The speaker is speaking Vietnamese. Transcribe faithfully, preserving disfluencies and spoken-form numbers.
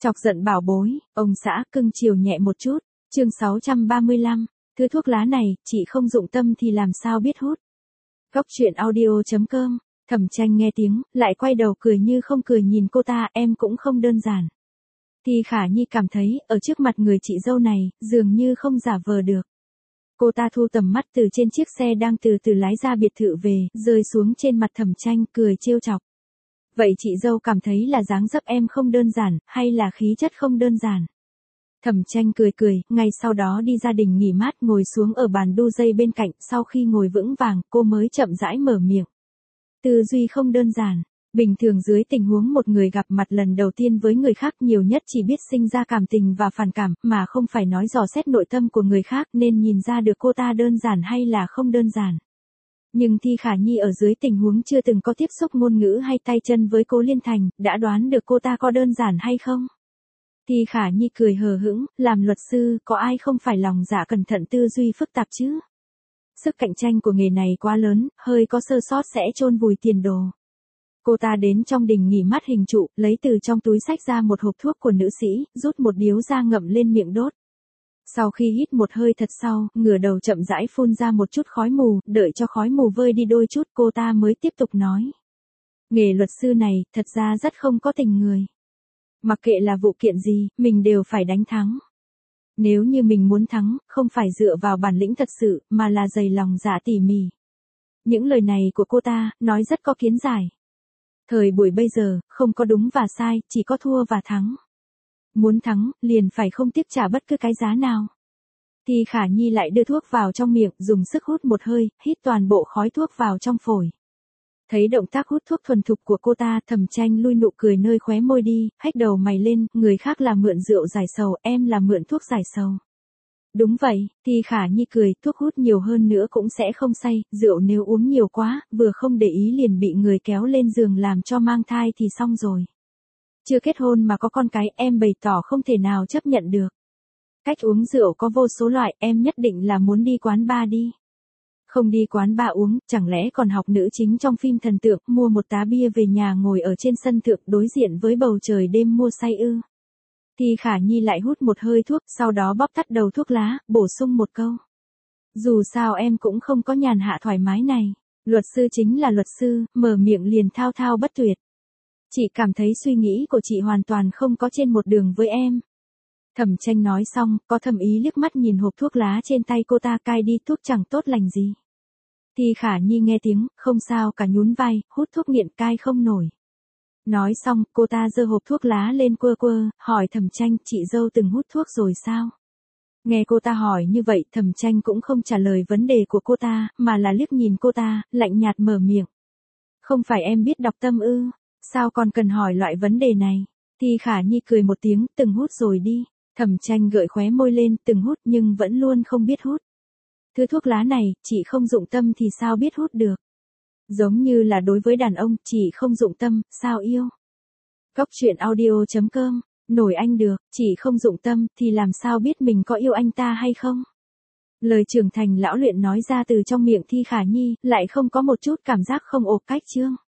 Chọc giận bảo bối, ông xã cưng chiều nhẹ một chút. Chương sáu trăm ba mươi lăm, thứ thuốc lá này, chị không dụng tâm thì làm sao biết hút. Góc truyện audio chấm com, Thẩm Tranh nghe tiếng, lại quay đầu cười như không cười nhìn cô ta, em cũng không đơn giản. Thì Khả Nhi cảm thấy, ở trước mặt người chị dâu này, dường như không giả vờ được. Cô ta thu tầm mắt từ trên chiếc xe đang từ từ lái ra biệt thự về, rơi xuống trên mặt Thẩm Tranh, cười trêu chọc. Vậy chị dâu cảm thấy là dáng dấp em không đơn giản, hay là khí chất không đơn giản? Thẩm Tranh cười cười, ngay sau đó đi gia đình nghỉ mát ngồi xuống ở bàn đu dây bên cạnh, sau khi ngồi vững vàng, cô mới chậm rãi mở miệng. Tư duy không đơn giản. Bình thường dưới tình huống một người gặp mặt lần đầu tiên với người khác nhiều nhất chỉ biết sinh ra cảm tình và phản cảm, mà không phải nói dò xét nội tâm của người khác nên nhìn ra được cô ta đơn giản hay là không đơn giản. Nhưng Thi Khả Nhi ở dưới tình huống chưa từng có tiếp xúc ngôn ngữ hay tay chân với Cố Liên Thành, đã đoán được cô ta có đơn giản hay không? Thi Khả Nhi cười hờ hững, làm luật sư, có ai không phải lòng dạ cẩn thận tư duy phức tạp chứ? Sức cạnh tranh của nghề này quá lớn, hơi có sơ sót sẽ chôn vùi tiền đồ. Cô ta đến trong đình nghỉ mát hình trụ, lấy từ trong túi xách ra một hộp thuốc của nữ sĩ, rút một điếu ra ngậm lên miệng đốt. Sau khi hít một hơi thật sâu, ngửa đầu chậm rãi phun ra một chút khói mù, đợi cho khói mù vơi đi đôi chút cô ta mới tiếp tục nói. Nghề luật sư này, thật ra rất không có tình người. Mặc kệ là vụ kiện gì, mình đều phải đánh thắng. Nếu như mình muốn thắng, không phải dựa vào bản lĩnh thật sự, mà là dày lòng dạ tỉ mỉ. Những lời này của cô ta, nói rất có kiến giải. Thời buổi bây giờ, không có đúng và sai, chỉ có thua và thắng. Muốn thắng, liền phải không tiếp trả bất cứ cái giá nào. Thì Khả Nhi lại đưa thuốc vào trong miệng, dùng sức hút một hơi, hít toàn bộ khói thuốc vào trong phổi. Thấy động tác hút thuốc thuần thục của cô ta, Thẩm Tranh lui nụ cười nơi khóe môi đi, hách đầu mày lên, người khác là mượn rượu giải sầu, em là mượn thuốc giải sầu. Đúng vậy, thì Khả Nhi cười, thuốc hút nhiều hơn nữa cũng sẽ không say, rượu nếu uống nhiều quá, vừa không để ý liền bị người kéo lên giường làm cho mang thai thì xong rồi. Chưa kết hôn mà có con cái, em bày tỏ không thể nào chấp nhận được. Cách uống rượu có vô số loại, em nhất định là muốn đi quán bar đi. Không đi quán bar uống, chẳng lẽ còn học nữ chính trong phim thần tượng, mua một tá bia về nhà ngồi ở trên sân thượng đối diện với bầu trời đêm mua say ư. Thì Khả Nhi lại hút một hơi thuốc, sau đó bóp tắt đầu thuốc lá, bổ sung một câu. Dù sao em cũng không có nhàn hạ thoải mái này. Luật sư chính là luật sư, mở miệng liền thao thao bất tuyệt. Chị cảm thấy suy nghĩ của chị hoàn toàn không có trên một đường với em. Thẩm Tranh nói xong, có thầm ý liếc mắt nhìn hộp thuốc lá trên tay cô ta, cai đi, thuốc chẳng tốt lành gì. Thì Khả Nhi nghe tiếng, không sao cả, nhún vai, hút thuốc nghiện cai không nổi. Nói xong, cô ta giơ hộp thuốc lá lên quơ quơ, hỏi Thẩm Tranh, chị dâu từng hút thuốc rồi sao? Nghe cô ta hỏi như vậy, Thẩm Tranh cũng không trả lời vấn đề của cô ta, mà là liếc nhìn cô ta, lạnh nhạt mở miệng. Không phải em biết đọc tâm ư, sao còn cần hỏi loại vấn đề này? Thì Khả Nhi cười một tiếng, từng hút rồi đi. Thẩm Tranh gợi khóe môi lên, từng hút nhưng vẫn luôn không biết hút. Thứ thuốc lá này, chị không dụng tâm thì sao biết hút được? Giống như là đối với đàn ông, chị không dụng tâm, sao yêu? Góc truyện audio chấm com, nổi anh được, chị không dụng tâm, thì làm sao biết mình có yêu anh ta hay không? Lời trưởng thành lão luyện nói ra từ trong miệng Thi Khả Nhi, lại không có một chút cảm giác không ộp cách chương.